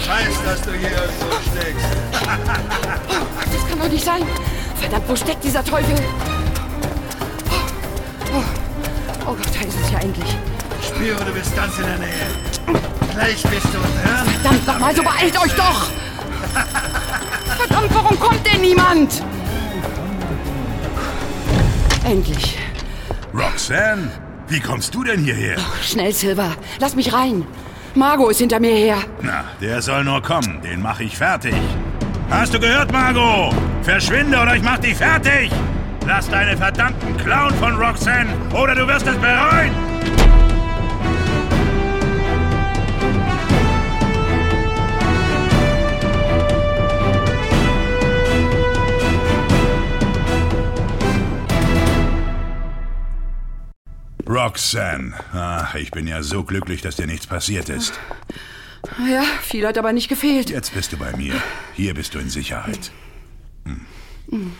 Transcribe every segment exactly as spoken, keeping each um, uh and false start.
weiß, dass du hier irgendwo steckst. Das kann doch nicht sein. Verdammt, wo steckt dieser Teufel? Oh, oh Gott, da ist es ja endlich. Ich spüre, du bist ganz in der Nähe. Gleich bist du dran. Verdammt nochmal, so beeilt euch doch! Verdammt, warum kommt denn niemand? Endlich. Roxanne, wie kommst du denn hierher? Oh, schnell, Silver. Lass mich rein. Margot ist hinter mir her. Na, der soll nur kommen. Den mache ich fertig. Hast du gehört, Margot? Verschwinde oder ich mach dich fertig! Lass deine verdammten Clown von Roxanne oder du wirst es bereuen! Roxanne. Ach, ich bin ja so glücklich, dass dir nichts passiert ist. Ja, viel hat aber nicht gefehlt. Jetzt bist du bei mir. Hier bist du in Sicherheit. Hm.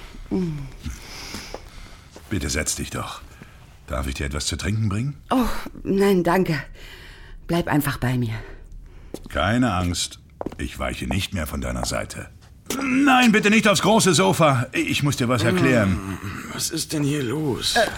Bitte setz dich doch. Darf ich dir etwas zu trinken bringen? Oh, nein, danke. Bleib einfach bei mir. Keine Angst. Ich weiche nicht mehr von deiner Seite. Nein, bitte nicht aufs große Sofa. Ich muss dir was erklären. Was ist denn hier los? Äh,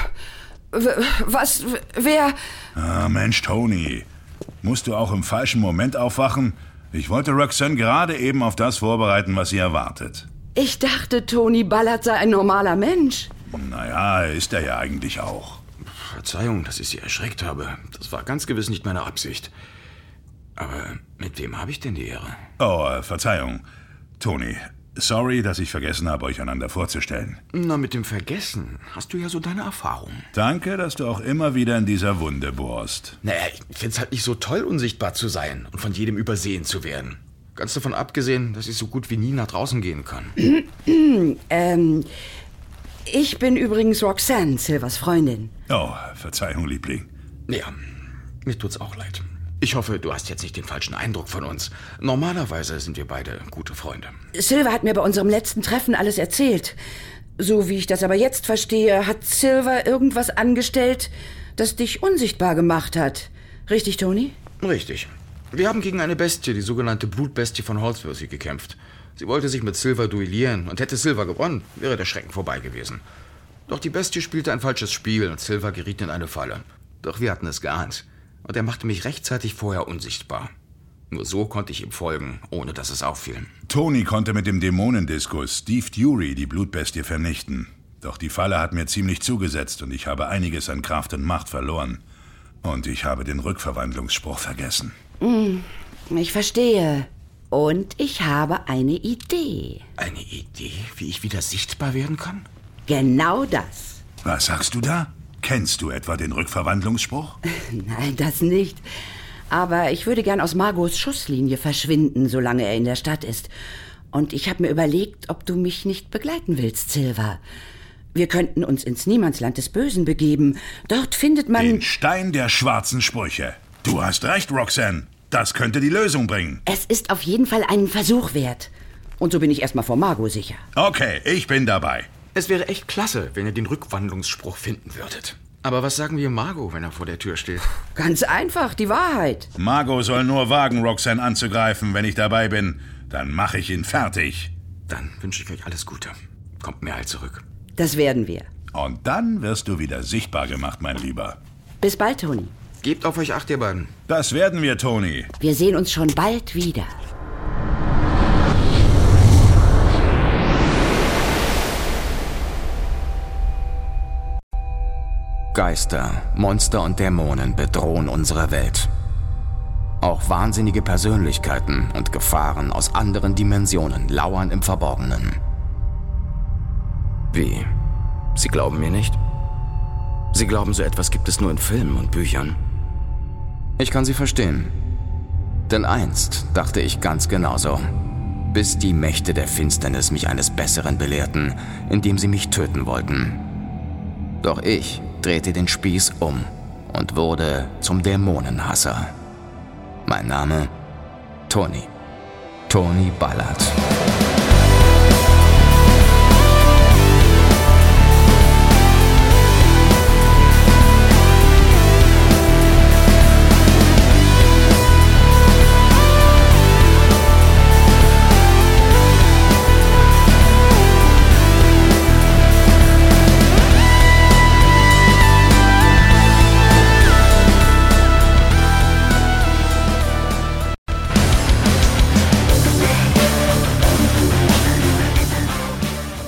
was? Wer? Ah, Mensch, Tony. Musst du auch im falschen Moment aufwachen? Ich wollte Roxanne gerade eben auf das vorbereiten, was sie erwartet. Ich dachte, Tony Ballard sei ein normaler Mensch. Naja, ist er ja eigentlich auch. Verzeihung, dass ich Sie erschreckt habe. Das war ganz gewiss nicht meine Absicht. Aber mit wem habe ich denn die Ehre? Oh, äh, Verzeihung. Tony, sorry, dass ich vergessen habe, euch einander vorzustellen. Na, mit dem Vergessen hast du ja so deine Erfahrung. Danke, dass du auch immer wieder in dieser Wunde bohrst. Naja, ich find's halt nicht so toll, unsichtbar zu sein und von jedem übersehen zu werden. Ganz davon abgesehen, dass ich so gut wie nie nach draußen gehen kann. ähm, ich bin übrigens Roxanne, Silvers Freundin. Oh, Verzeihung, Liebling. Ja, mir tut's auch leid. Ich hoffe, du hast jetzt nicht den falschen Eindruck von uns. Normalerweise sind wir beide gute Freunde. Silver hat mir bei unserem letzten Treffen alles erzählt. So wie ich das aber jetzt verstehe, hat Silver irgendwas angestellt, das dich unsichtbar gemacht hat. Richtig, Tony? Richtig. Wir haben gegen eine Bestie, die sogenannte Blutbestie von Holsworthy, gekämpft. Sie wollte sich mit Silver duellieren und hätte Silver gewonnen, wäre der Schrecken vorbei gewesen. Doch die Bestie spielte ein falsches Spiel und Silver geriet in eine Falle. Doch wir hatten es geahnt. Und er machte mich rechtzeitig vorher unsichtbar. Nur so konnte ich ihm folgen, ohne dass es auffiel. Tony konnte mit dem Dämonendiskus Steve Dury die Blutbestie vernichten. Doch die Falle hat mir ziemlich zugesetzt und ich habe einiges an Kraft und Macht verloren. Und ich habe den Rückverwandlungsspruch vergessen. Ich verstehe. Und ich habe eine Idee. Eine Idee, wie ich wieder sichtbar werden kann? Genau das. Was sagst du da? Kennst du etwa den Rückverwandlungsspruch? Nein, das nicht. Aber ich würde gern aus Margots Schusslinie verschwinden, solange er in der Stadt ist. Und ich habe mir überlegt, ob du mich nicht begleiten willst, Silver. Wir könnten uns ins Niemandsland des Bösen begeben. Dort findet man... Den Stein der schwarzen Sprüche. Du hast recht, Roxanne. Das könnte die Lösung bringen. Es ist auf jeden Fall einen Versuch wert. Und so bin ich erstmal vor Margot sicher. Okay, ich bin dabei. Es wäre echt klasse, wenn ihr den Rückwandlungsspruch finden würdet. Aber was sagen wir Margot, wenn er vor der Tür steht? Ganz einfach, die Wahrheit. Margot soll nur wagen, Roxanne anzugreifen, wenn ich dabei bin. Dann mache ich ihn fertig. Dann wünsche ich euch alles Gute. Kommt mir halt zurück. Das werden wir. Und dann wirst du wieder sichtbar gemacht, mein Lieber. Bis bald, Tony. Gebt auf euch Acht, ihr beiden. Das werden wir, Tony. Wir sehen uns schon bald wieder. Geister, Monster und Dämonen bedrohen unsere Welt. Auch wahnsinnige Persönlichkeiten und Gefahren aus anderen Dimensionen lauern im Verborgenen. Wie? Sie glauben mir nicht? Sie glauben, so etwas gibt es nur in Filmen und Büchern? Ich kann Sie verstehen. Denn einst dachte ich ganz genauso. Bis die Mächte der Finsternis mich eines Besseren belehrten, indem sie mich töten wollten. Doch ich drehte den Spieß um und wurde zum Dämonenhasser. Mein Name? Tony. Tony Ballard.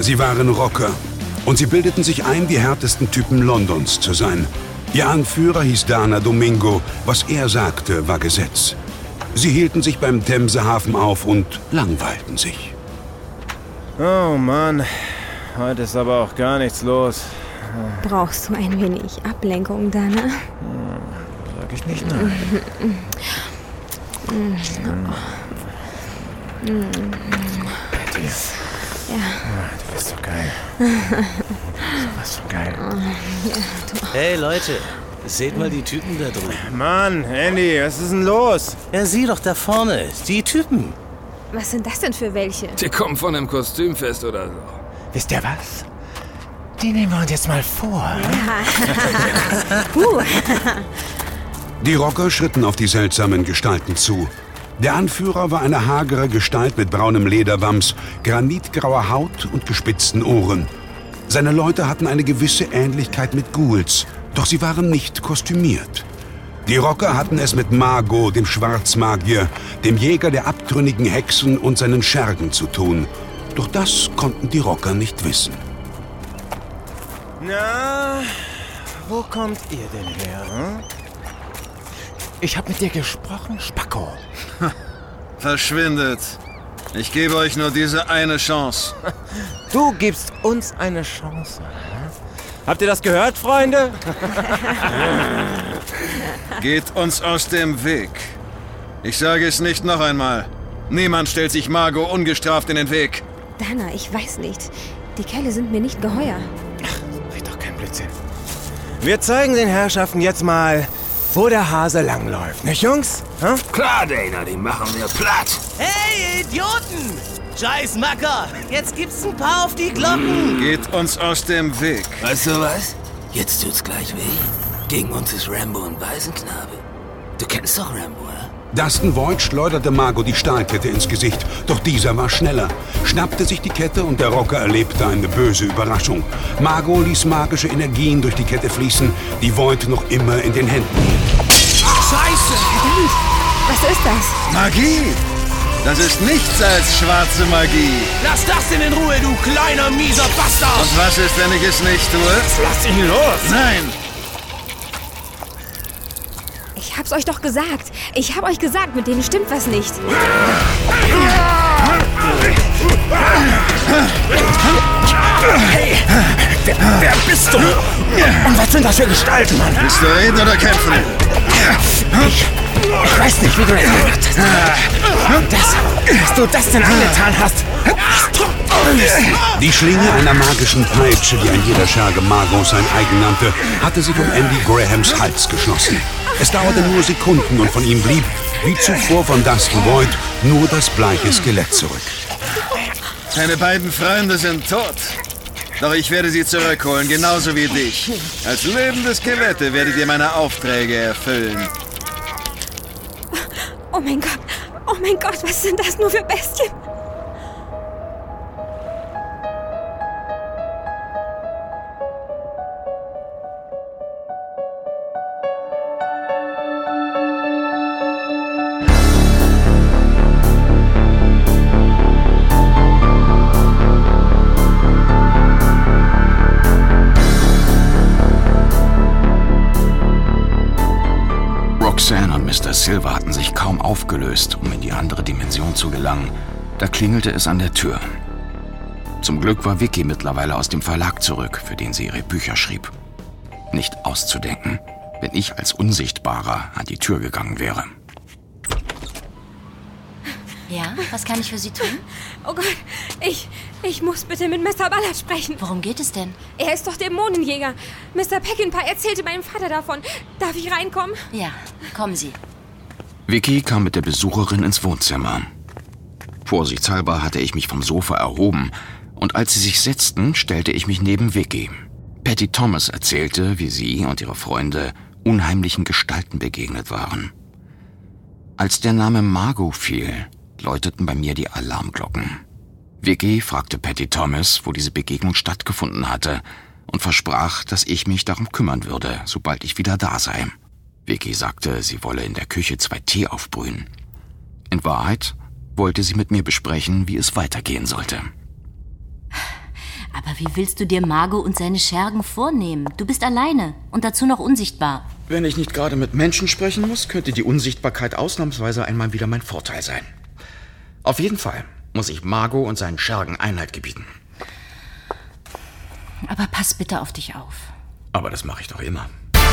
Sie waren Rocker und sie bildeten sich ein, die härtesten Typen Londons zu sein. Ihr Anführer hieß Dana Domingo. Was er sagte, war Gesetz. Sie hielten sich beim Themsehafen auf und langweilten sich. Oh Mann, heute ist aber auch gar nichts los. Brauchst du ein wenig Ablenkung, Dana? Hm, sag ich nicht nein. Betty. Ja. Du bist so geil. So was von geil. Hey Leute, seht mal die Typen da drüben. Mann, Andy, was ist denn los? Ja, sieh doch da vorne, die Typen. Was sind das denn für welche? Die kommen von einem Kostümfest oder so. Wisst ihr was? Die nehmen wir uns jetzt mal vor. Ja. uh. Die Rocker schritten auf die seltsamen Gestalten zu. Der Anführer war eine hagere Gestalt mit braunem Lederwams, granitgrauer Haut und gespitzten Ohren. Seine Leute hatten eine gewisse Ähnlichkeit mit Ghouls, doch sie waren nicht kostümiert. Die Rocker hatten es mit Mago, dem Schwarzmagier, dem Jäger der abtrünnigen Hexen und seinen Schergen zu tun. Doch das konnten die Rocker nicht wissen. Na, wo kommt ihr denn her? Hm? Ich hab mit dir gesprochen, Spacko. Verschwindet. Ich gebe euch nur diese eine Chance. Du gibst uns eine Chance. Habt ihr das gehört, Freunde? Geht uns aus dem Weg. Ich sage es nicht noch einmal. Niemand stellt sich Mago ungestraft in den Weg. Dana, ich weiß nicht. Die Kerle sind mir nicht geheuer. Ach, red doch kein Blödsinn. Wir zeigen den Herrschaften jetzt mal, wo der Hase langläuft. Nicht, Jungs? Hm? Klar, Dana, die machen wir platt. Hey, Idioten! Scheiß Macker! Jetzt gibt's ein paar auf die Glocken! Geht uns aus dem Weg. Weißt du was? Jetzt tut's gleich weh. Gegen uns ist Rambo ein Waisenknabe. Du kennst doch Rambo, oder? Dustin Voigt schleuderte Mago die Stahlkette ins Gesicht, doch dieser war schneller, schnappte sich die Kette und der Rocker erlebte eine böse Überraschung. Mago ließ magische Energien durch die Kette fließen, die Voigt noch immer in den Händen hielt. Scheiße! Verdammt! Was ist das? Magie! Das ist nichts als schwarze Magie. Lass das in Ruhe, du kleiner, mieser Bastard! Und was ist, wenn ich es nicht tue? Lass ihn los! Nein! Ich hab's euch doch gesagt. Ich hab euch gesagt, mit denen stimmt was nicht. Hey, wer, wer bist du? Und was sind das für Gestalten, Mann? Willst du reden oder kämpfen? Ich, ich weiß nicht, wie du das gemacht hast. Das, dass du das denn angetan hast. Die Schlinge einer magischen Peitsche, die ein jeder Scherge Mago sein eigen nannte, hatte sich um Andy Grahams Hals geschlossen. Es dauerte nur Sekunden und von ihm blieb, wie zuvor von Dustin Voigt, nur das bleiche Skelett zurück. Deine beiden Freunde sind tot. Doch ich werde sie zurückholen, genauso wie dich. Als lebende Skelette werdet ihr meine Aufträge erfüllen. Oh mein Gott, oh mein Gott, was sind das nur für Bestien? Roxanne und Mister Silver hatten sich kaum aufgelöst, um in die andere Dimension zu gelangen. Da klingelte es an der Tür. Zum Glück war Vicky mittlerweile aus dem Verlag zurück, für den sie ihre Bücher schrieb. Nicht auszudenken, wenn ich als Unsichtbarer an die Tür gegangen wäre. Ja, was kann ich für Sie tun? Oh Gott, ich, ich muss bitte mit Mister Ballard sprechen. Worum geht es denn? Er ist doch Dämonenjäger. Mister Peckinpah erzählte meinem Vater davon. Darf ich reinkommen? Ja, kommen Sie. Vicky kam mit der Besucherin ins Wohnzimmer. Vorsichtshalber hatte ich mich vom Sofa erhoben und als sie sich setzten, stellte ich mich neben Vicky. Patty Thomas erzählte, wie sie und ihre Freunde unheimlichen Gestalten begegnet waren. Als der Name Mago fiel, läuteten bei mir die Alarmglocken. Vicky fragte Patty Thomas, wo diese Begegnung stattgefunden hatte und versprach, dass ich mich darum kümmern würde, sobald ich wieder da sei. Vicky sagte, sie wolle in der Küche zwei Tee aufbrühen. In Wahrheit wollte sie mit mir besprechen, wie es weitergehen sollte. Aber wie willst du dir Margo und seine Schergen vornehmen? Du bist alleine und dazu noch unsichtbar. Wenn ich nicht gerade mit Menschen sprechen muss, könnte die Unsichtbarkeit ausnahmsweise einmal wieder mein Vorteil sein. Auf jeden Fall muss ich Margo und seinen Schergen Einhalt gebieten. Aber pass bitte auf dich auf. Aber das mache ich doch immer.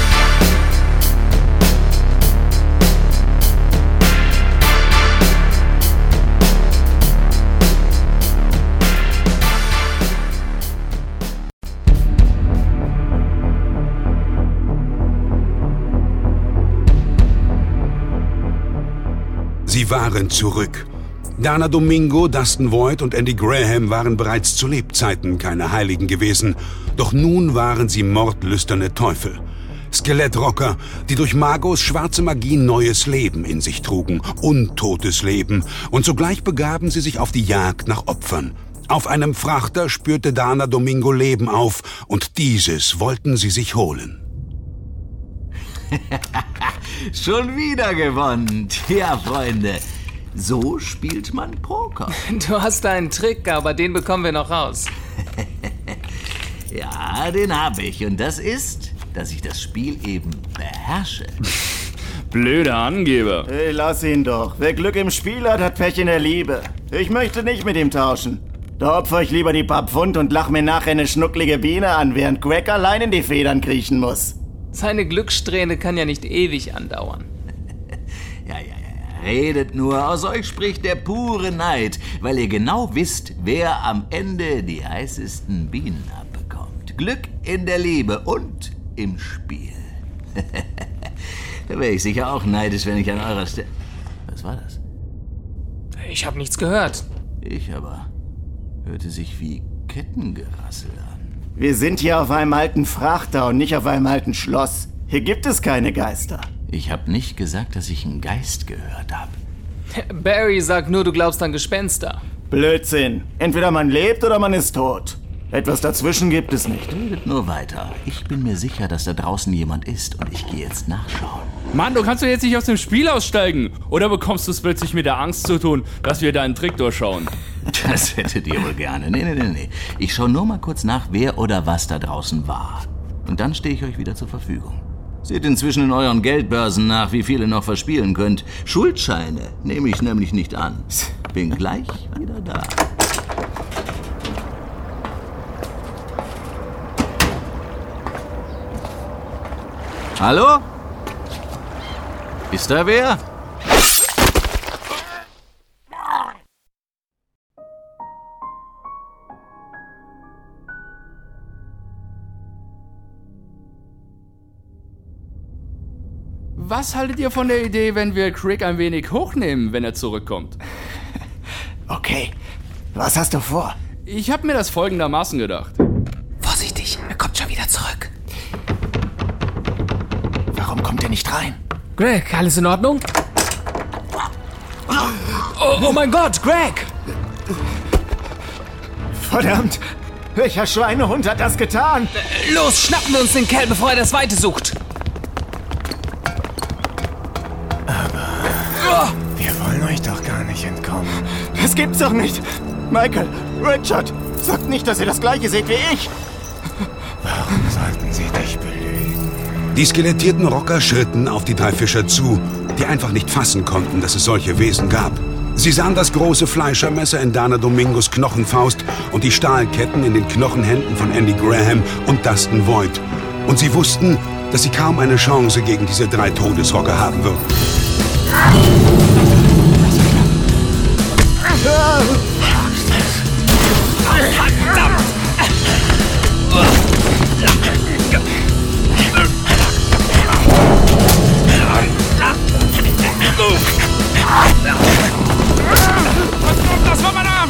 Sie waren zurück. Dana Domingo, Dustin Voigt und Andy Graham waren bereits zu Lebzeiten keine Heiligen gewesen. Doch nun waren sie mordlüsterne Teufel. Skelettrocker, die durch Magos schwarze Magie neues Leben in sich trugen. Untotes Leben. Und sogleich begaben sie sich auf die Jagd nach Opfern. Auf einem Frachter spürte Dana Domingo Leben auf. Und dieses wollten sie sich holen. Schon wieder gewonnen. Tja, Freunde, so spielt man Poker. Du hast da einen Trick, aber den bekommen wir noch raus. Ja, den habe ich. Und das ist, dass ich das Spiel eben beherrsche. Blöder Angeber. Hey, lass ihn doch. Wer Glück im Spiel hat, hat Pech in der Liebe. Ich möchte nicht mit ihm tauschen. Da opfer ich lieber die paar Pfund und lach mir nachher eine schnucklige Biene an, während Greg allein in die Federn kriechen muss. Seine Glückssträhne kann ja nicht ewig andauern. Ja, ja, ja. Redet nur. Aus euch spricht der pure Neid, weil ihr genau wisst, wer am Ende die heißesten Bienen abbekommt. Glück in der Liebe und im Spiel. Da wäre ich sicher auch neidisch, wenn ich an eurer Stelle... Was war das? Ich habe nichts gehört. Ich aber. Hörte sich wie Kettengerassel an. Wir sind hier auf einem alten Frachter und nicht auf einem alten Schloss. Hier gibt es keine Geister. Ich habe nicht gesagt, dass ich einen Geist gehört habe. Barry sagt nur, du glaubst an Gespenster. Blödsinn. Entweder man lebt oder man ist tot. Etwas dazwischen gibt es nicht. Redet nur weiter. Ich bin mir sicher, dass da draußen jemand ist und ich gehe jetzt nachschauen. Mann, du kannst doch jetzt nicht aus dem Spiel aussteigen. Oder bekommst du es plötzlich mit der Angst zu tun, dass wir deinen Trick durchschauen? Das hättet ihr wohl gerne. Nee, nee, nee, nee. Ich schaue nur mal kurz nach, wer oder was da draußen war. Und dann stehe ich euch wieder zur Verfügung. Seht inzwischen in euren Geldbörsen nach, wie viel ihr noch verspielen könnt. Schuldscheine nehme ich nämlich nicht an. Bin gleich wieder da. Hallo? Ist da wer? Was haltet ihr von der Idee, wenn wir Crick ein wenig hochnehmen, wenn er zurückkommt? Okay, was hast du vor? Ich habe mir das folgendermaßen gedacht. Vorsichtig, er kommt schon wieder zurück. Warum kommt er nicht rein? Greg, alles in Ordnung? Oh, oh mein Gott, Greg! Verdammt! Welcher Schweinehund hat das getan? Los, schnappen wir uns den Kerl, bevor er das Weite sucht. Aber wir wollen euch doch gar nicht entkommen. Das gibt's doch nicht! Michael, Richard, sagt nicht, dass ihr das Gleiche seht wie ich! Warum sollten sie dich belügen? Die skelettierten Rocker schritten auf die drei Fischer zu, die einfach nicht fassen konnten, dass es solche Wesen gab. Sie sahen das große Fleischermesser in Dana Domingos Knochenfaust und die Stahlketten in den Knochenhänden von Andy Graham und Dustin Voigt. Und sie wussten, dass sie kaum eine Chance gegen diese drei Todesrocker haben würden. Verdammt! Das war mein Arm!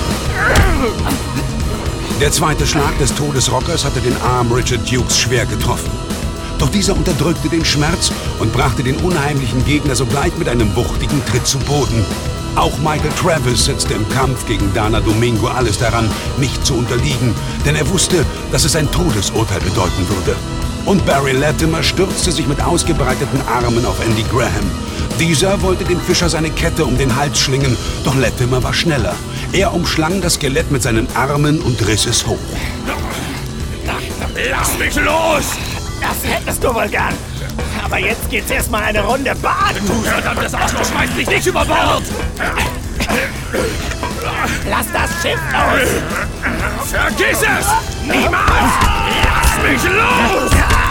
Der zweite Schlag des Todesrockers hatte den Arm Richard Dukes schwer getroffen. Doch dieser unterdrückte den Schmerz und brachte den unheimlichen Gegner sogleich mit einem wuchtigen Tritt zu Boden. Auch Michael Travis setzte im Kampf gegen Dana Domingo alles daran, nicht zu unterliegen, denn er wusste, dass es ein Todesurteil bedeuten würde. Und Barry Latimer stürzte sich mit ausgebreiteten Armen auf Andy Graham. Dieser wollte dem Fischer seine Kette um den Hals schlingen, doch Latimer war schneller. Er umschlang das Skelett mit seinen Armen und riss es hoch. Lass mich los! Das hättest du wohl gern. Aber jetzt geht's erstmal eine Runde baden. Du verdammtes Arschloch, schmeiß dich nicht über Bord! Lass das Schiff los! Vergiss es! Niemals! Lass mich los!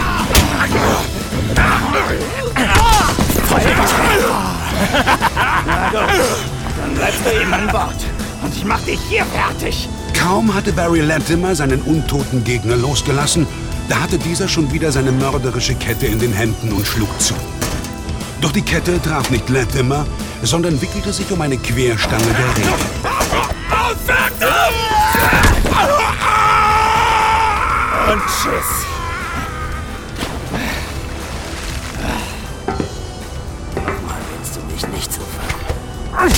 Na gut, dann bleibst du eben an Bord. Und ich mach dich hier fertig. Kaum hatte Barry Latimer seinen untoten Gegner losgelassen, da hatte dieser schon wieder seine mörderische Kette in den Händen und schlug zu. Doch die Kette traf nicht Latimer, sondern wickelte sich um eine Querstange der Reling. Und tschüss. Nochmal willst du mich nicht so fangen.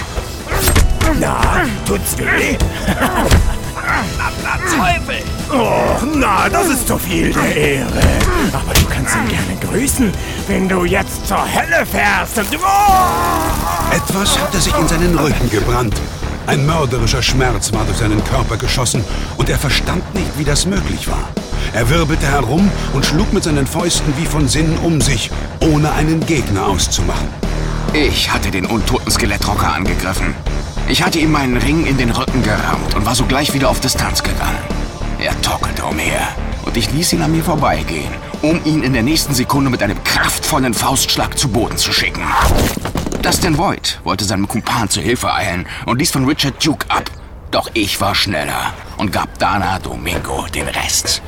Na, tut's weh? Na, Teufel! Oh, na, das ist zu viel der Ehre. Aber du kannst ihn gerne grüßen, wenn du jetzt zur Hölle fährst. Und oh! Etwas hatte sich in seinen Rücken gebrannt. Ein mörderischer Schmerz war durch seinen Körper geschossen und er verstand nicht, wie das möglich war. Er wirbelte herum und schlug mit seinen Fäusten wie von Sinnen um sich, ohne einen Gegner auszumachen. Ich hatte den untoten Skelettrocker angegriffen. Ich hatte ihm meinen Ring in den Rücken gerammt und war sogleich wieder auf Distanz gegangen. Er torkelte umher und ich ließ ihn an mir vorbeigehen, um ihn in der nächsten Sekunde mit einem kraftvollen Faustschlag zu Boden zu schicken. Dustin Voigt wollte seinem Kumpan zu Hilfe eilen und ließ von Richard Duke ab. Doch ich war schneller und gab Dana Domingo den Rest.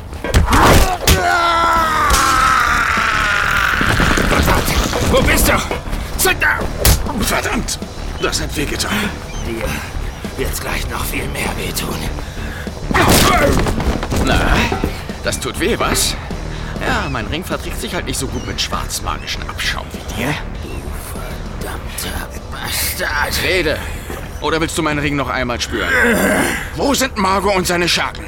Wo bist du? Sit down! Verdammt, das hat wehgetan. Dir wird's gleich noch viel mehr wehtun. Na, das tut weh, was? Ja, mein Ring verträgt sich halt nicht so gut mit schwarzmagischen Abschaum wie dir. Du verdammter Bastard! Rede! Oder willst du meinen Ring noch einmal spüren? Wo sind Margot und seine Schergen?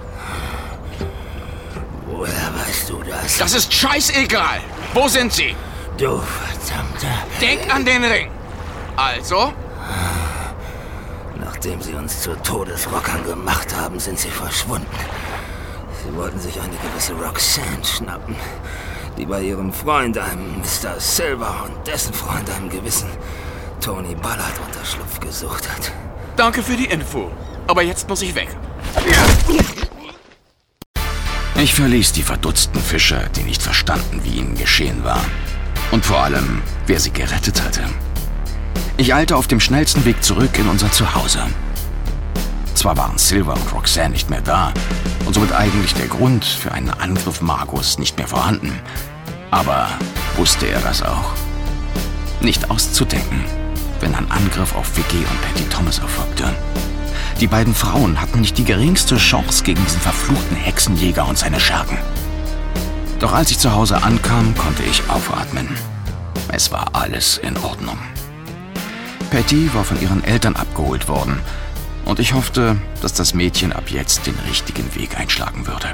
Woher weißt du das? Das ist scheißegal! Wo sind sie? Du verdammter... Denk an den Ring! Also? Nachdem sie uns zu Todesrockern gemacht haben, sind sie verschwunden. Sie wollten sich eine gewisse Roxanne schnappen, die bei ihrem Freund, einem Mister Silver, und dessen Freund, einem gewissen Tony Ballard, Unterschlupf gesucht hat. Danke für die Info. Aber jetzt muss ich weg. Ich verließ die verdutzten Fischer, die nicht verstanden, wie ihnen geschehen war. Und vor allem, wer sie gerettet hatte. Ich eilte auf dem schnellsten Weg zurück in unser Zuhause. Zwar waren Silver und Roxanne nicht mehr da und somit eigentlich der Grund für einen Angriff Margos nicht mehr vorhanden. Aber wusste er das auch? Nicht auszudenken, wenn ein Angriff auf Vicky und Patty Thomas erfolgte. Die beiden Frauen hatten nicht die geringste Chance gegen diesen verfluchten Hexenjäger und seine Schergen. Doch als ich zu Hause ankam, konnte ich aufatmen. Es war alles in Ordnung. Patty war von ihren Eltern abgeholt worden und ich hoffte, dass das Mädchen ab jetzt den richtigen Weg einschlagen würde.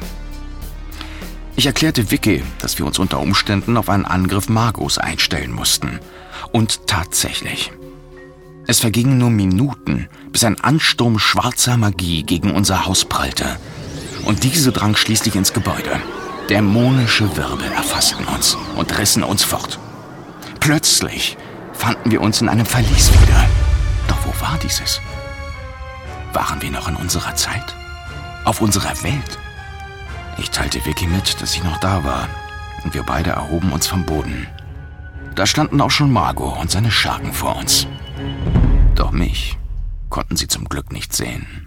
Ich erklärte Vicky, dass wir uns unter Umständen auf einen Angriff Margos einstellen mussten. Und tatsächlich. Es vergingen nur Minuten, bis ein Ansturm schwarzer Magie gegen unser Haus prallte. Und diese drang schließlich ins Gebäude. Dämonische Wirbel erfassten uns und rissen uns fort. Plötzlich fanden wir uns in einem Verlies wieder. Doch wo war dieses? Waren wir noch in unserer Zeit? Auf unserer Welt? Ich teilte Vicky mit, dass ich noch da war, und wir beide erhoben uns vom Boden. Da standen auch schon Margot und seine Schergen vor uns. Doch mich konnten sie zum Glück nicht sehen.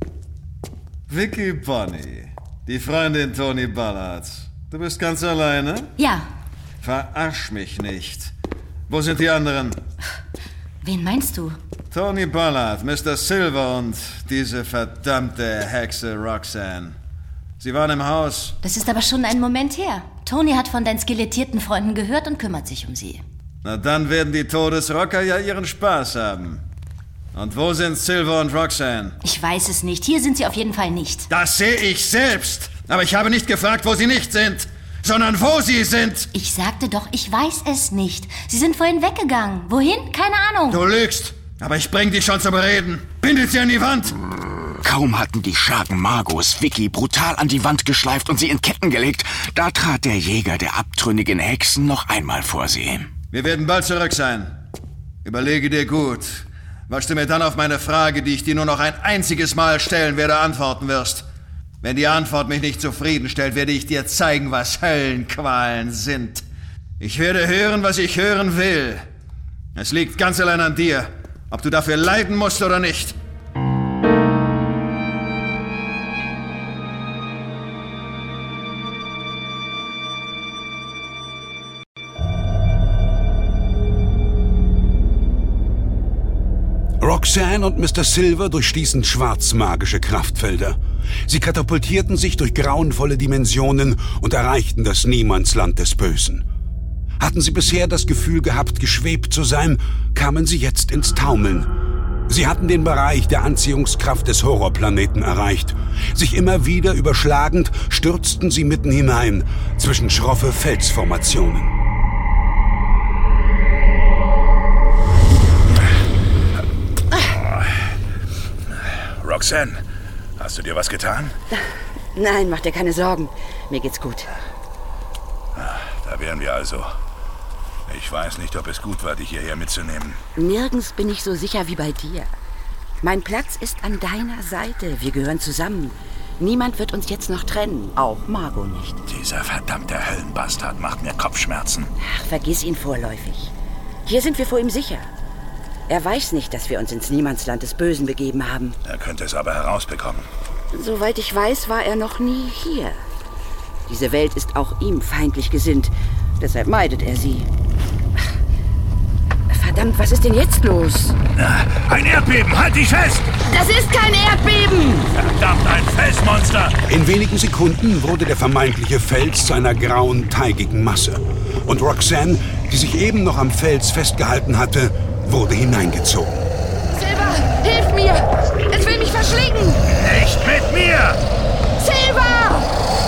Vicky Bonny, die Freundin Tony Ballards. Du bist ganz alleine? Ja. Verarsch mich nicht. Wo sind die anderen? Wen meinst du? Tony Ballard, Mister Silver und diese verdammte Hexe Roxanne. Sie waren im Haus. Das ist aber schon einen Moment her. Tony hat von deinen skelettierten Freunden gehört und kümmert sich um sie. Na dann werden die Todesrocker ja ihren Spaß haben. Und wo sind Silver und Roxanne? Ich weiß es nicht. Hier sind sie auf jeden Fall nicht. Das sehe ich selbst. Aber ich habe nicht gefragt, wo sie nicht sind, sondern wo sie sind. Ich sagte doch, ich weiß es nicht. Sie sind vorhin weggegangen. Wohin? Keine Ahnung. Du lügst. Aber ich bring dich schon zum Reden. Bindet sie an die Wand! Kaum hatten die Schergen Margos Vicky brutal an die Wand geschleift und sie in Ketten gelegt, da trat der Jäger der abtrünnigen Hexen noch einmal vor sie. Wir werden bald zurück sein. Überlege dir gut, was du mir dann auf meine Frage, die ich dir nur noch ein einziges Mal stellen werde, antworten wirst. Wenn die Antwort mich nicht zufriedenstellt, werde ich dir zeigen, was Höllenqualen sind. Ich werde hören, was ich hören will. Es liegt ganz allein an dir, ob du dafür leiden musst oder nicht. Roxanne und Mister Silver durchstießen schwarzmagische Kraftfelder. Sie katapultierten sich durch grauenvolle Dimensionen und erreichten das Niemandsland des Bösen. Hatten sie bisher das Gefühl gehabt, geschwebt zu sein, kamen sie jetzt ins Taumeln. Sie hatten den Bereich der Anziehungskraft des Horrorplaneten erreicht. Sich immer wieder überschlagend, stürzten sie mitten hinein, zwischen schroffe Felsformationen. Roxanne, hast du dir was getan? Nein, mach dir keine Sorgen. Mir geht's gut. Da wären wir also. Ich weiß nicht, ob es gut war, dich hierher mitzunehmen. Nirgends bin ich so sicher wie bei dir. Mein Platz ist an deiner Seite. Wir gehören zusammen. Niemand wird uns jetzt noch trennen. Auch Margot nicht. Dieser verdammte Höllenbastard macht mir Kopfschmerzen. Ach, vergiss ihn vorläufig. Hier sind wir vor ihm sicher. Er weiß nicht, dass wir uns ins Niemandsland des Bösen begeben haben. Er könnte es aber herausbekommen. Soweit ich weiß, war er noch nie hier. Diese Welt ist auch ihm feindlich gesinnt. Deshalb meidet er sie. Verdammt, was ist denn jetzt los? Ein Erdbeben, halt dich fest! Das ist kein Erdbeben! Verdammt, ein Felsmonster! In wenigen Sekunden wurde der vermeintliche Fels zu einer grauen, teigigen Masse. Und Roxanne, die sich eben noch am Fels festgehalten hatte, wurde hineingezogen. Silver, hilf mir! Es will mich verschlingen! Nicht mit mir! Silver!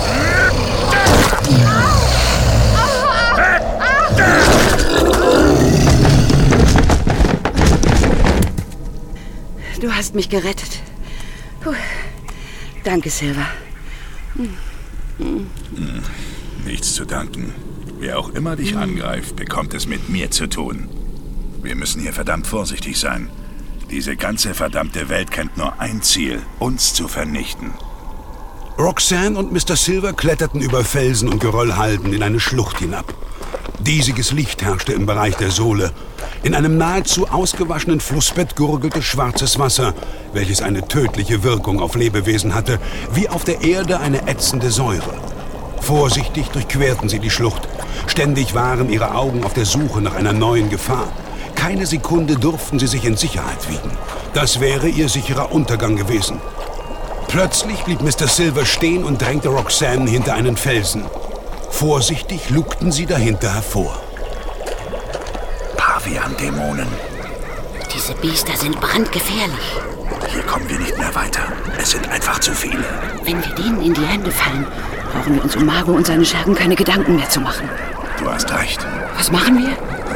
Du hast mich gerettet. Puh. Danke, Silver. Hm. Hm. Nichts zu danken. Wer auch immer dich angreift, bekommt es mit mir zu tun. Wir müssen hier verdammt vorsichtig sein. Diese ganze verdammte Welt kennt nur ein Ziel, uns zu vernichten. Roxanne und Mister Silver kletterten über Felsen und Geröllhalden in eine Schlucht hinab. Diesiges Licht herrschte im Bereich der Sohle. In einem nahezu ausgewaschenen Flussbett gurgelte schwarzes Wasser, welches eine tödliche Wirkung auf Lebewesen hatte, wie auf der Erde eine ätzende Säure. Vorsichtig durchquerten sie die Schlucht. Ständig waren ihre Augen auf der Suche nach einer neuen Gefahr. Keine Sekunde durften sie sich in Sicherheit wiegen. Das wäre ihr sicherer Untergang gewesen. Plötzlich blieb Mister Silver stehen und drängte Roxanne hinter einen Felsen. Vorsichtig lugten sie dahinter hervor. Pavian-Dämonen. Diese Biester sind brandgefährlich. Hier kommen wir nicht mehr weiter. Es sind einfach zu viele. Wenn wir denen in die Hände fallen, brauchen wir uns um Margot und seine Schergen keine Gedanken mehr zu machen. Du hast recht. Was machen wir?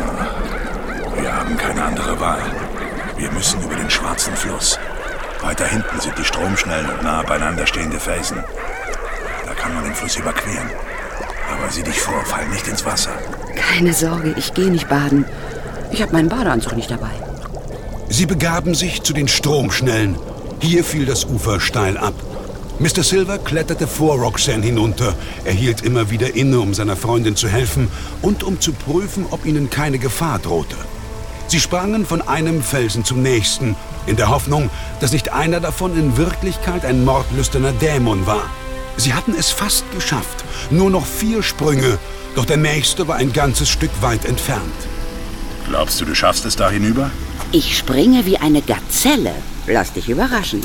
Wir haben keine andere Wahl. Wir müssen über den schwarzen Fluss. Weiter hinten sind die stromschnellen und nah beieinander stehende Felsen. Da kann man den Fluss überqueren. Aber sieh dich vor, fall nicht ins Wasser. Keine Sorge, ich gehe nicht baden. Ich habe meinen Badeanzug nicht dabei. Sie begaben sich zu den Stromschnellen. Hier fiel das Ufer steil ab. Mister Silver kletterte vor Roxanne hinunter. Er hielt immer wieder inne, um seiner Freundin zu helfen und um zu prüfen, ob ihnen keine Gefahr drohte. Sie sprangen von einem Felsen zum nächsten, in der Hoffnung, dass nicht einer davon in Wirklichkeit ein mordlüsterner Dämon war. Sie hatten es fast geschafft. Nur noch vier Sprünge, doch der nächste war ein ganzes Stück weit entfernt. Glaubst du, du schaffst es da hinüber? Ich springe wie eine Gazelle. Lass dich überraschen.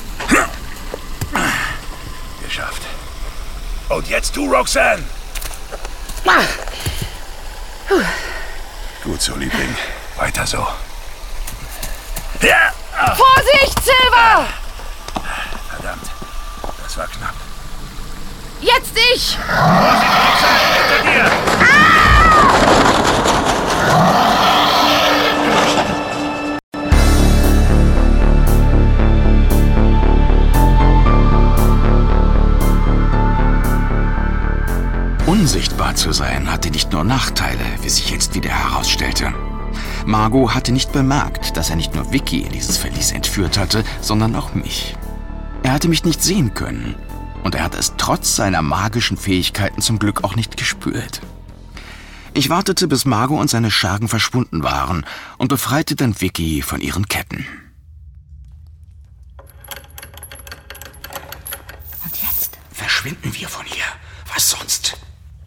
Geschafft. Und jetzt du, Roxanne! Ah. Puh. Gut so, Liebling. Weiter so. Ja. Vorsicht, Silver! Verdammt, das war knapp. Jetzt ich! Vorsicht, Roxanne, hinter dir! zu sein, hatte nicht nur Nachteile, wie sich jetzt wieder herausstellte. Margot hatte nicht bemerkt, dass er nicht nur Vicky in dieses Verlies entführt hatte, sondern auch mich. Er hatte mich nicht sehen können und er hatte es trotz seiner magischen Fähigkeiten zum Glück auch nicht gespürt. Ich wartete, bis Margot und seine Schergen verschwunden waren und befreite dann Vicky von ihren Ketten. Und jetzt? Verschwinden wir von hier. Was sonst?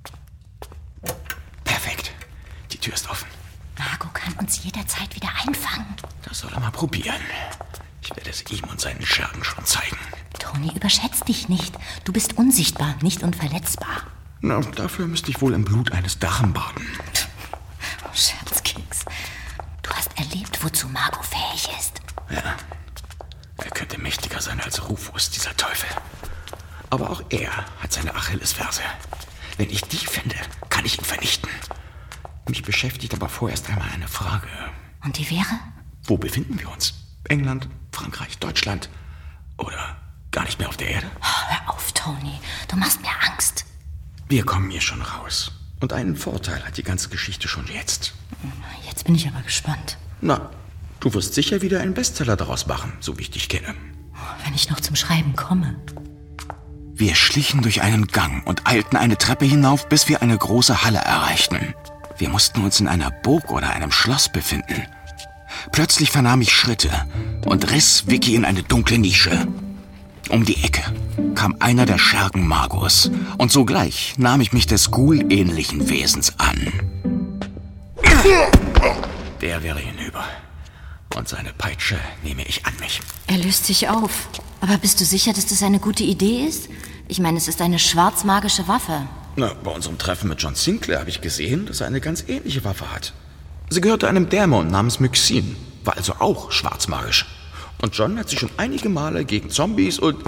Perfekt. Die Tür ist offen. Margot kann uns jederzeit wieder einfangen. Das soll er mal probieren. Ich werde es ihm und seinen Schergen schon zeigen. Tony, überschätz dich nicht. Du bist unsichtbar, nicht unverletzbar. Na, dafür müsste ich wohl im Blut eines Drachen baden. Oh, Scherzkeks. Du hast erlebt, wozu Margot fähig ist. Ja. Er könnte mächtiger sein als Rufus, dieser Teufel. Aber auch er hat seine Achillesferse. Wenn ich die finde, kann ich ihn vernichten. Mich beschäftigt aber vorerst einmal eine Frage. Und die wäre? Wo befinden wir uns? England, Frankreich, Deutschland? Oder gar nicht mehr auf der Erde? Oh, hör auf, Tony. Du machst mir Angst. Wir kommen hier schon raus. Und einen Vorteil hat die ganze Geschichte schon jetzt. Jetzt bin ich aber gespannt. Na, du wirst sicher wieder einen Bestseller daraus machen, so wie ich dich kenne. Wenn ich noch zum Schreiben komme. Wir schlichen durch einen Gang und eilten eine Treppe hinauf, bis wir eine große Halle erreichten. Wir mussten uns in einer Burg oder einem Schloss befinden. Plötzlich vernahm ich Schritte und riss Vicky in eine dunkle Nische. Um die Ecke kam einer der Schergen Margots und sogleich nahm ich mich des Ghoul-ähnlichen Wesens an. Der wäre hinüber und seine Peitsche nehme ich an mich. Er löst sich auf. Aber bist du sicher, dass das eine gute Idee ist? Ich meine, es ist eine schwarzmagische Waffe. Na, bei unserem Treffen mit John Sinclair habe ich gesehen, dass er eine ganz ähnliche Waffe hat. Sie gehörte einem Dämon namens Myxin, war also auch schwarzmagisch. Und John hat sich schon einige Male gegen Zombies und...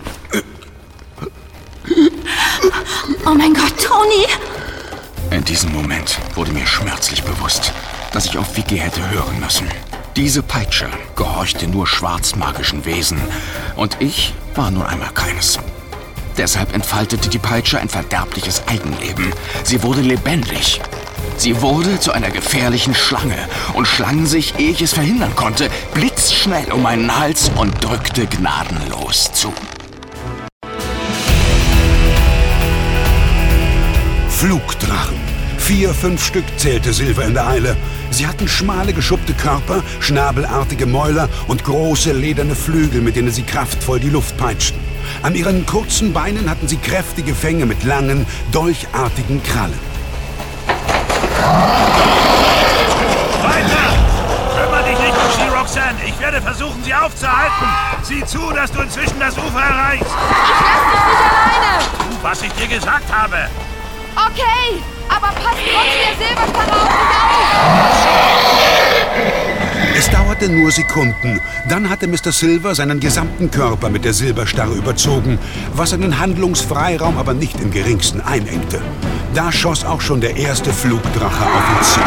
Oh mein Gott, Tony! In diesem Moment wurde mir schmerzlich bewusst, dass ich auf Vicky hätte hören müssen. Diese Peitsche gehorchte nur schwarzmagischen Wesen und ich war nun einmal keines. Deshalb entfaltete die Peitsche ein verderbliches Eigenleben. Sie wurde lebendig. Sie wurde zu einer gefährlichen Schlange und schlang sich, ehe ich es verhindern konnte, blitzschnell um meinen Hals und drückte gnadenlos zu. Flugdrachen. Vier, fünf Stück zählte Silver in der Eile. Sie hatten schmale, geschuppte Körper, schnabelartige Mäuler und große, lederne Flügel, mit denen sie kraftvoll die Luft peitschten. An ihren kurzen Beinen hatten sie kräftige Fänge mit langen, dolchartigen Krallen. Weiter! Kümmere dich nicht um sie, Roxanne. Ich werde versuchen, sie aufzuhalten. Sieh zu, dass du inzwischen das Ufer erreichst. Ich lass dich nicht alleine. Tu, was ich dir gesagt habe. Okay, aber passt trotz der Silberstarre auf dich auf. Es dauerte nur Sekunden. Dann hatte Mister Silver seinen gesamten Körper mit der Silberstarre überzogen, was seinen Handlungsfreiraum aber nicht im geringsten einengte. Da schoss auch schon der erste Flugdrache auf ihn zu.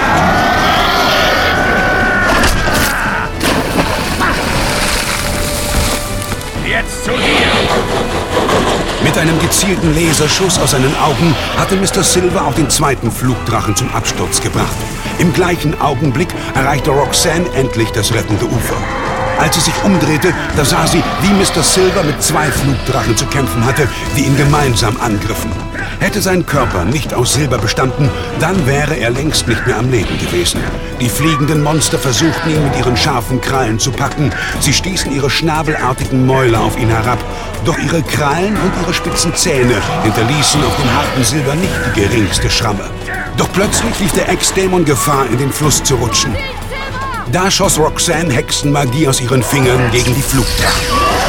Jetzt zu dir! Mit einem gezielten Laserschuss aus seinen Augen hatte Mister Silver auch den zweiten Flugdrachen zum Absturz gebracht. Im gleichen Augenblick erreichte Roxanne endlich das rettende Ufer. Als sie sich umdrehte, da sah sie, wie Mister Silver mit zwei Flugdrachen zu kämpfen hatte, die ihn gemeinsam angriffen. Hätte sein Körper nicht aus Silber bestanden, dann wäre er längst nicht mehr am Leben gewesen. Die fliegenden Monster versuchten ihn mit ihren scharfen Krallen zu packen. Sie stießen ihre schnabelartigen Mäuler auf ihn herab. Doch ihre Krallen und ihre spitzen Zähne hinterließen auf dem harten Silber nicht die geringste Schramme. Doch plötzlich lief der Ex-Dämon Gefahr, in den Fluss zu rutschen. Da schoss Roxanne Hexenmagie aus ihren Fingern gegen die Flugdrachen.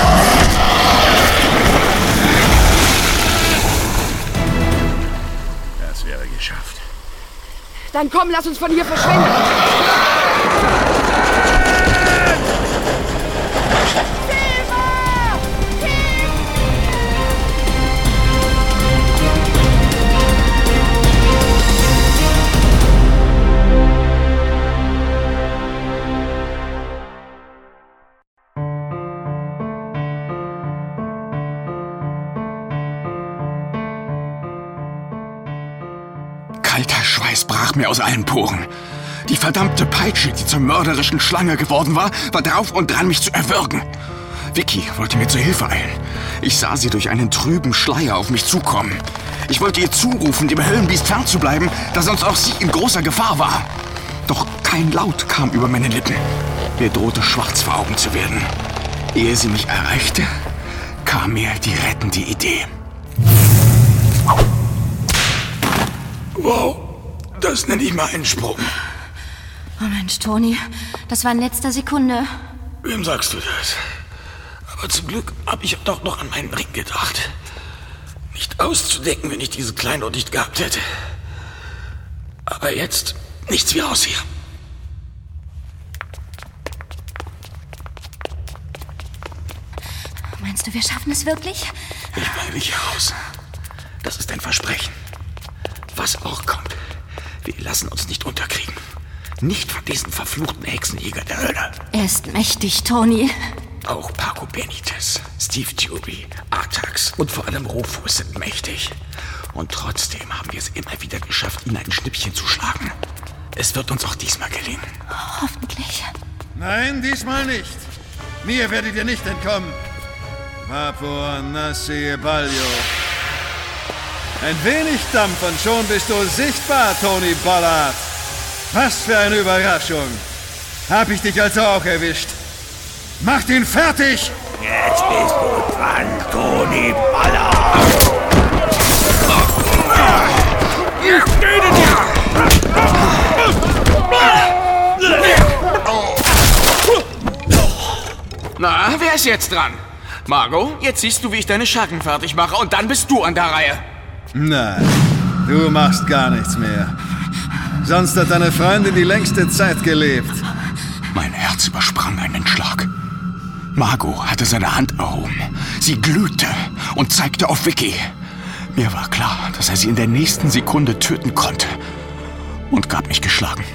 Das wäre geschafft. Dann komm, lass uns von hier verschwinden. Kalter Schweiß brach mir aus allen Poren. Die verdammte Peitsche, die zur mörderischen Schlange geworden war, war drauf und dran, mich zu erwürgen. Vicky wollte mir zur Hilfe eilen. Ich sah sie durch einen trüben Schleier auf mich zukommen. Ich wollte ihr zurufen, dem Höllenbiest fernzubleiben, da sonst auch sie in großer Gefahr war. Doch kein Laut kam über meine Lippen. Mir drohte schwarz vor Augen zu werden. Ehe sie mich erreichte, kam mir die rettende Idee. Wow, das nenne ich mal einen Sprung. Oh Mensch, Toni, das war in letzter Sekunde. Wem sagst du das? Aber zum Glück habe ich doch noch an meinen Ring gedacht. Nicht auszudenken, wenn ich diese Kleinod nicht gehabt hätte. Aber jetzt nichts wie raus hier. Meinst du, wir schaffen es wirklich? Ich bleibe hier raus. Das ist ein Versprechen. Was auch kommt, wir lassen uns nicht unterkriegen. Nicht von diesen verfluchten Hexenjäger der Hölle. Er ist mächtig, Toni. Auch Paco Benitez, Steve Jury, Artax und vor allem Rufus sind mächtig. Und trotzdem haben wir es immer wieder geschafft, ihnen ein Schnippchen zu schlagen. Es wird uns auch diesmal gelingen. Oh, hoffentlich. Nein, diesmal nicht. Mir werdet ihr nicht entkommen. Vapor Nassi Balio. Ein wenig Dampf und schon bist du sichtbar, Tony Ballard. Was für eine Überraschung. Hab ich dich also auch erwischt. Macht ihn fertig! Jetzt bist du dran, Tony Ballard. Ich töte dich! Na, wer ist jetzt dran? Margot, jetzt siehst du, wie ich deine Schatten fertig mache und dann bist du an der Reihe. Nein, du machst gar nichts mehr. Sonst hat deine Freundin die längste Zeit gelebt. Mein Herz übersprang einen Schlag. Margot hatte seine Hand erhoben. Sie glühte und zeigte auf Vicky. Mir war klar, dass er sie in der nächsten Sekunde töten konnte und gab mich geschlagen.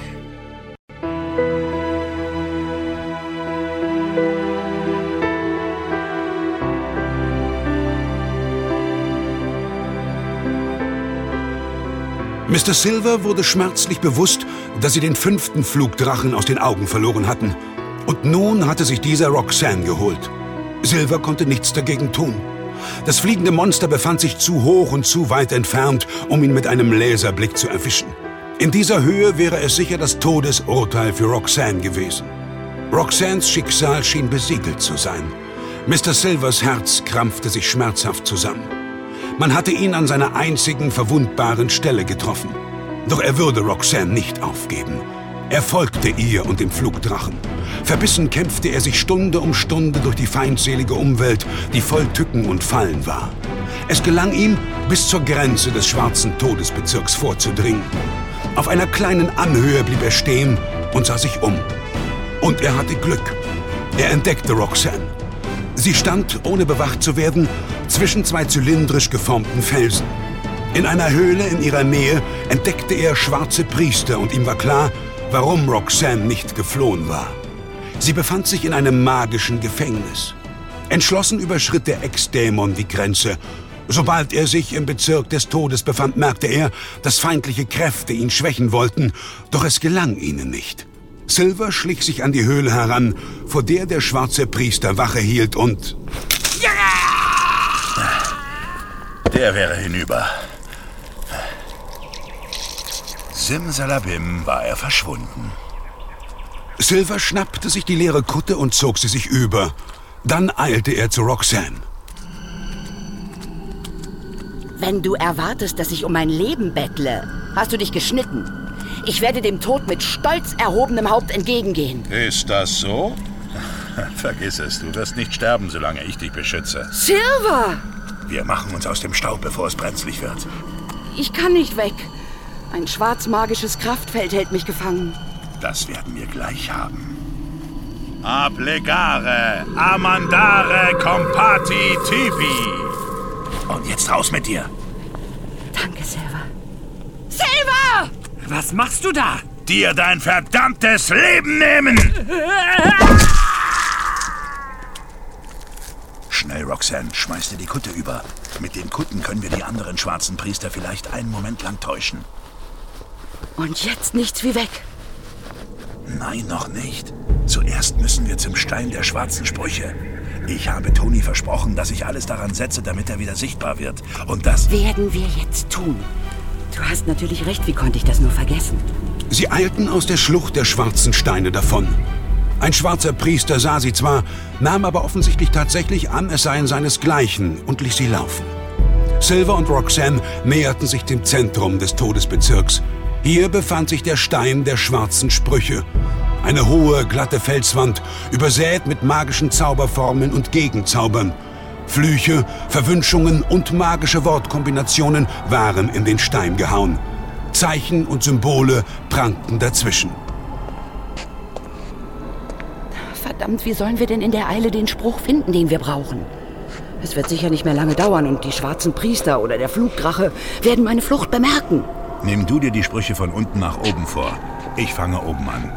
Mister Silver wurde schmerzlich bewusst, dass sie den fünften Flugdrachen aus den Augen verloren hatten. Und nun hatte sich dieser Roxanne geholt. Silver konnte nichts dagegen tun. Das fliegende Monster befand sich zu hoch und zu weit entfernt, um ihn mit einem Laserblick zu erwischen. In dieser Höhe wäre es sicher das Todesurteil für Roxanne gewesen. Roxannes Schicksal schien besiegelt zu sein. Mister Silvers Herz krampfte sich schmerzhaft zusammen. Man hatte ihn an seiner einzigen verwundbaren Stelle getroffen. Doch er würde Roxanne nicht aufgeben. Er folgte ihr und dem Flugdrachen. Verbissen kämpfte er sich Stunde um Stunde durch die feindselige Umwelt, die voll Tücken und Fallen war. Es gelang ihm, bis zur Grenze des schwarzen Todesbezirks vorzudringen. Auf einer kleinen Anhöhe blieb er stehen und sah sich um. Und er hatte Glück. Er entdeckte Roxanne. Sie stand, ohne bewacht zu werden, zwischen zwei zylindrisch geformten Felsen. In einer Höhle in ihrer Nähe entdeckte er schwarze Priester und ihm war klar, warum Roxanne nicht geflohen war. Sie befand sich in einem magischen Gefängnis. Entschlossen überschritt der Ex-Dämon die Grenze. Sobald er sich im Bezirk des Todes befand, merkte er, dass feindliche Kräfte ihn schwächen wollten, doch es gelang ihnen nicht. Silver schlich sich an die Höhle heran, vor der der schwarze Priester Wache hielt und... Ja! Der wäre hinüber. Simsalabim war er verschwunden. Silver schnappte sich die leere Kutte und zog sie sich über. Dann eilte er zu Roxanne. Wenn du erwartest, dass ich um mein Leben bettle, hast du dich geschnitten. Ich werde dem Tod mit stolz erhobenem Haupt entgegengehen. Ist das so? Vergiss es, du wirst nicht sterben, solange ich dich beschütze. Silver! Wir machen uns aus dem Staub, bevor es brenzlig wird. Ich kann nicht weg. Ein schwarzmagisches Kraftfeld hält mich gefangen. Das werden wir gleich haben. Ablegare, amandare, compati, tibi. Und jetzt raus mit dir. Danke, Silver. Silver! Was machst du da? Dir dein verdammtes Leben nehmen! Schnell, Roxanne, schmeiß dir die Kutte über. Mit den Kutten können wir die anderen schwarzen Priester vielleicht einen Moment lang täuschen. Und jetzt nichts wie weg. Nein, noch nicht. Zuerst müssen wir zum Stein der schwarzen Sprüche. Ich habe Toni versprochen, dass ich alles daran setze, damit er wieder sichtbar wird. Und das werden wir jetzt tun. Du hast natürlich recht, wie konnte ich das nur vergessen? Sie eilten aus der Schlucht der schwarzen Steine davon. Ein schwarzer Priester sah sie zwar, nahm aber offensichtlich tatsächlich an, es seien seinesgleichen und ließ sie laufen. Silver und Roxanne näherten sich dem Zentrum des Todesbezirks. Hier befand sich der Stein der schwarzen Sprüche. Eine hohe, glatte Felswand, übersät mit magischen Zauberformeln und Gegenzaubern. Flüche, Verwünschungen und magische Wortkombinationen waren in den Stein gehauen. Zeichen und Symbole prangten dazwischen. Verdammt, wie sollen wir denn in der Eile den Spruch finden, den wir brauchen? Es wird sicher nicht mehr lange dauern und die schwarzen Priester oder der Flugdrache werden meine Flucht bemerken. Nimm du dir die Sprüche von unten nach oben vor. Ich fange oben an.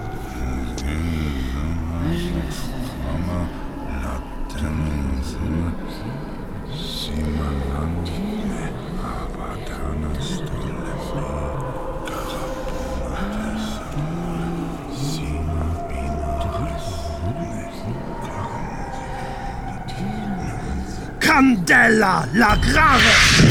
Candela Lagrare!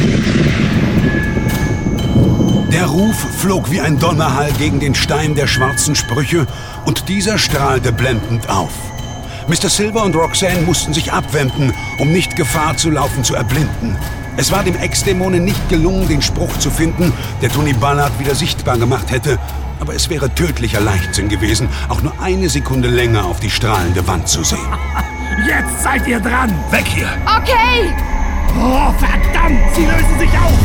Der Ruf flog wie ein Donnerhall gegen den Stein der schwarzen Sprüche und dieser strahlte blendend auf. Mister Silver und Roxanne mussten sich abwenden, um nicht Gefahr zu laufen zu erblinden. Es war dem Ex-Dämonen nicht gelungen, den Spruch zu finden, der Tony Ballard wieder sichtbar gemacht hätte. Aber es wäre tödlicher Leichtsinn gewesen, auch nur eine Sekunde länger auf die strahlende Wand zu sehen. Jetzt seid ihr dran! Weg hier! Okay! Oh, verdammt! Sie lösen sich auf!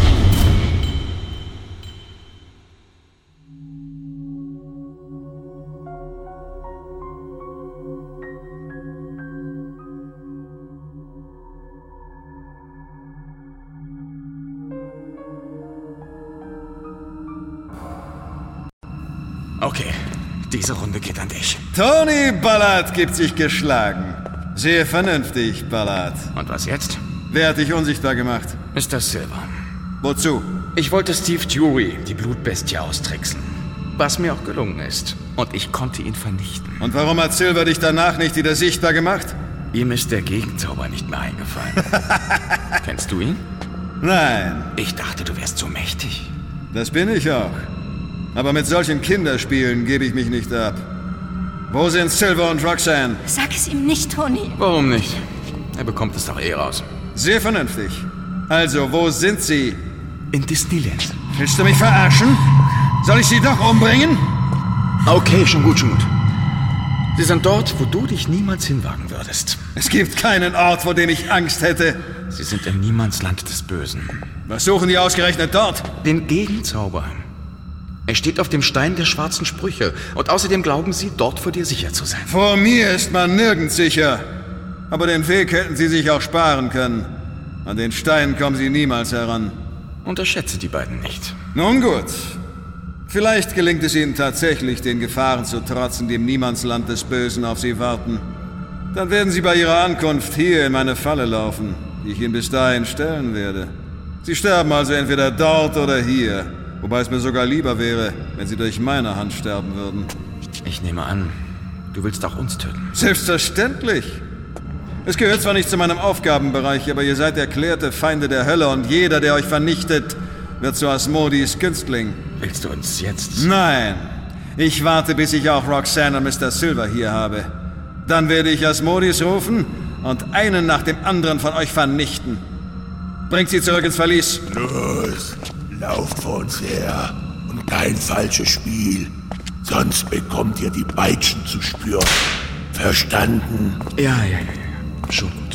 Okay, diese Runde geht an dich. Tony Ballard gibt sich geschlagen. Sehr vernünftig, Ballard. Und was jetzt? Wer hat dich unsichtbar gemacht? Mister Silver. Wozu? Ich wollte Steve Dury, die Blutbestie, austricksen. Was mir auch gelungen ist. Und ich konnte ihn vernichten. Und warum hat Silver dich danach nicht wieder sichtbar gemacht? Ihm ist der Gegenzauber nicht mehr eingefallen. Kennst du ihn? Nein. Ich dachte, du wärst so mächtig. Das bin ich auch. Aber mit solchen Kinderspielen gebe ich mich nicht ab. Wo sind Silver und Roxanne? Sag es ihm nicht, Tony. Warum nicht? Er bekommt es doch eh raus. Sehr vernünftig. Also, wo sind sie? In Disneyland. Willst du mich verarschen? Soll ich sie doch umbringen? Okay, schon gut, schon gut. Sie sind dort, wo du dich niemals hinwagen würdest. Es gibt keinen Ort, vor dem ich Angst hätte. Sie sind im Niemandsland des Bösen. Was suchen die ausgerechnet dort? Den Gegenzauber. Er steht auf dem Stein der schwarzen Sprüche. Und außerdem glauben sie, dort vor dir sicher zu sein. Vor mir ist man nirgends sicher. Aber den Weg hätten sie sich auch sparen können. An den Stein kommen sie niemals heran. Unterschätze die beiden nicht. Nun gut. Vielleicht gelingt es ihnen tatsächlich, den Gefahren zu trotzen, die im Niemandsland des Bösen auf sie warten. Dann werden sie bei ihrer Ankunft hier in meine Falle laufen, die ich ihnen bis dahin stellen werde. Sie sterben also entweder dort oder hier. Wobei es mir sogar lieber wäre, wenn sie durch meine Hand sterben würden. Ich nehme an, du willst auch uns töten. Selbstverständlich. Es gehört zwar nicht zu meinem Aufgabenbereich, aber ihr seid erklärte Feinde der Hölle und jeder, der euch vernichtet, wird zu Asmodis Günstling. Willst du uns jetzt... Nein. Ich warte, bis ich auch Roxanne und Mister Silver hier habe. Dann werde ich Asmodis rufen und einen nach dem anderen von euch vernichten. Bringt sie zurück ins Verlies. Los. Lauft vor uns her und kein falsches Spiel. Sonst bekommt ihr die Peitschen zu spüren. Verstanden? Ja, ja, ja, ja. Schon gut.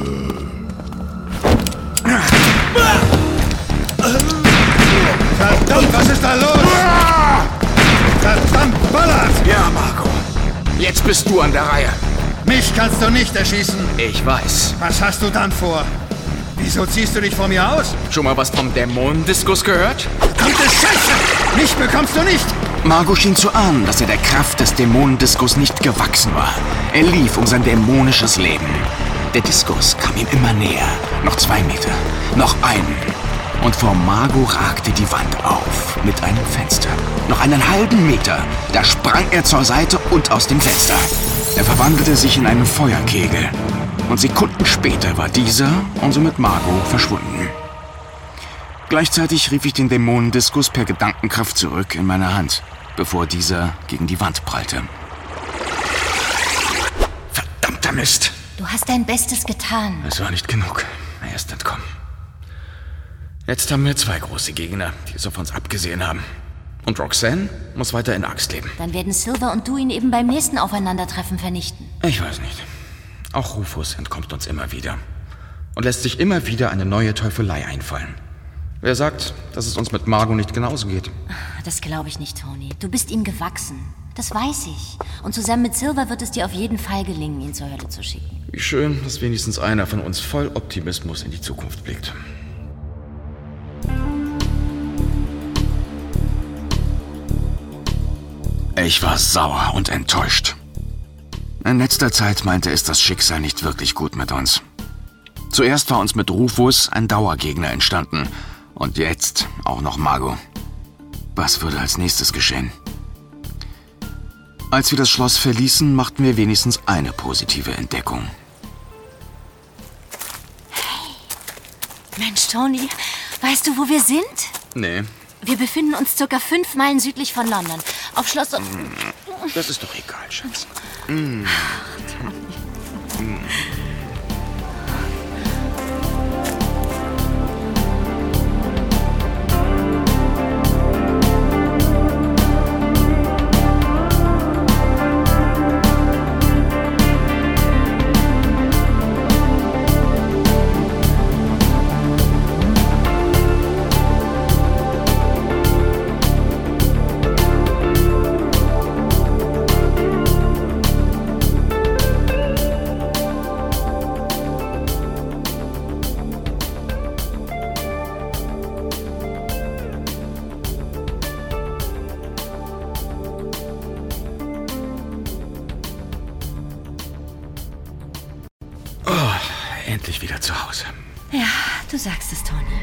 Verdammt, was ist da los? Verdammt, Ballard! Ja, Marco. Jetzt bist du an der Reihe. Mich kannst du nicht erschießen. Ich weiß. Was hast du dann vor? Wieso ziehst du dich vor mir aus? Schon mal was vom Dämonendiskus gehört? Verdammte Scheiße! Mich bekommst du nicht! Marco schien zu ahnen, dass er der Kraft des Dämonendiskus nicht gewachsen war. Er lief um sein dämonisches Leben. Der Diskus kam ihm immer näher. Noch zwei Meter. Noch einen. Und vor Margot ragte die Wand auf, mit einem Fenster. Noch einen halben Meter, da sprang er zur Seite und aus dem Fenster. Er verwandelte sich in einen Feuerkegel. Und Sekunden später war dieser und somit Margot verschwunden. Gleichzeitig rief ich den Dämonendiskus per Gedankenkraft zurück in meine Hand, bevor dieser gegen die Wand prallte. Verdammter Mist! Du hast dein Bestes getan. Es war nicht genug. Er ist entkommen. Jetzt haben wir zwei große Gegner, die es auf uns abgesehen haben. Und Roxanne muss weiter in Axt leben. Dann werden Silver und du ihn eben beim nächsten Aufeinandertreffen vernichten. Ich weiß nicht. Auch Rufus entkommt uns immer wieder. Und lässt sich immer wieder eine neue Teufelei einfallen. Wer sagt, dass es uns mit Margot nicht genauso geht? Das glaube ich nicht, Tony. Du bist ihm gewachsen. Das weiß ich. Und zusammen mit Silver wird es dir auf jeden Fall gelingen, ihn zur Hölle zu schicken. Wie schön, dass wenigstens einer von uns voll Optimismus in die Zukunft blickt. Ich war sauer und enttäuscht. In letzter Zeit meinte es das Schicksal nicht wirklich gut mit uns. Zuerst war uns mit Rufus ein Dauergegner entstanden. Und jetzt auch noch Margot. Was würde als nächstes geschehen? Als wir das Schloss verließen, machten wir wenigstens eine positive Entdeckung. Hey, Mensch, Tony, weißt du, wo wir sind? Nee. Wir befinden uns circa fünf Meilen südlich von London. Auf Schloss... Das ist doch egal, Schatz. Mm. Mm. Endlich wieder zu Hause. Ja, du sagst es, Tony.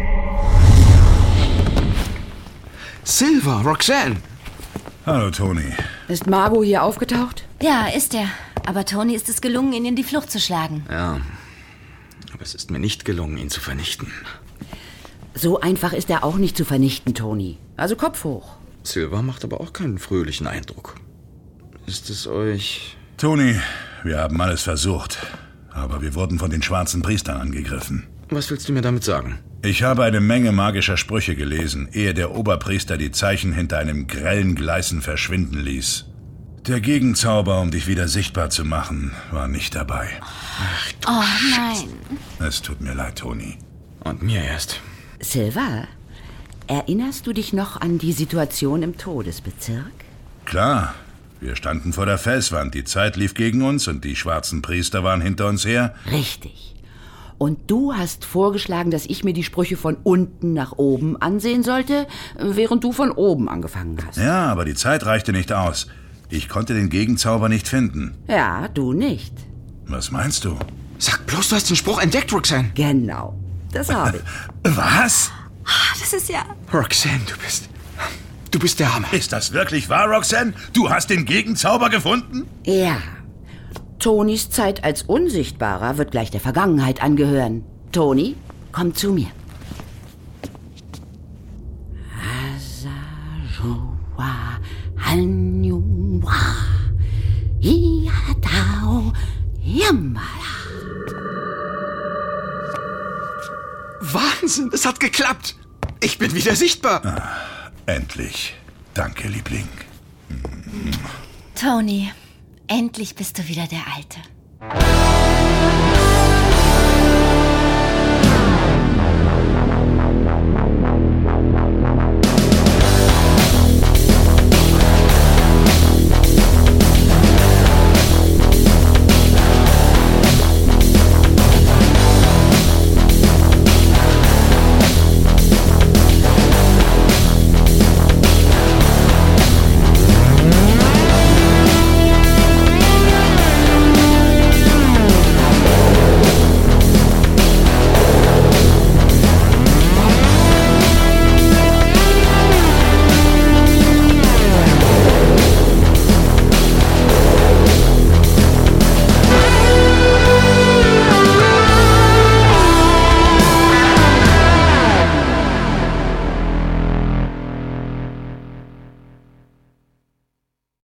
Silver, Roxanne! Hallo, Tony. Ist Margot hier aufgetaucht? Ja, ist er. Aber Tony ist es gelungen, ihn in die Flucht zu schlagen. Ja, aber es ist mir nicht gelungen, ihn zu vernichten. So einfach ist er auch nicht zu vernichten, Tony. Also Kopf hoch. Silver macht aber auch keinen fröhlichen Eindruck. Ist es euch... Tony, wir haben alles versucht. Aber wir wurden von den schwarzen Priestern angegriffen. Was willst du mir damit sagen? Ich habe eine Menge magischer Sprüche gelesen, ehe der Oberpriester die Zeichen hinter einem grellen Gleißen verschwinden ließ. Der Gegenzauber, um dich wieder sichtbar zu machen, war nicht dabei. Ach, du oh Scheiße. nein. Es tut mir leid, Tony. Und mir erst. Silver, erinnerst du dich noch an die Situation im Todesbezirk? Klar. Wir standen vor der Felswand, die Zeit lief gegen uns und die schwarzen Priester waren hinter uns her. Richtig. Und du hast vorgeschlagen, dass ich mir die Sprüche von unten nach oben ansehen sollte, während du von oben angefangen hast. Ja, aber die Zeit reichte nicht aus. Ich konnte den Gegenzauber nicht finden. Ja, du nicht. Was meinst du? Sag bloß, du hast den Spruch entdeckt, Roxanne. Genau, das habe ich. Was? Das ist ja... Roxanne, du bist... Du bist der Hammer. Ist das wirklich wahr, Roxanne? Du hast den Gegenzauber gefunden? Ja. Tonys Zeit als Unsichtbarer wird gleich der Vergangenheit angehören. Tony, komm zu mir. Wahnsinn, es hat geklappt. Ich bin wieder sichtbar. Ah, endlich. Danke, Liebling. Tony, endlich bist du wieder der Alte.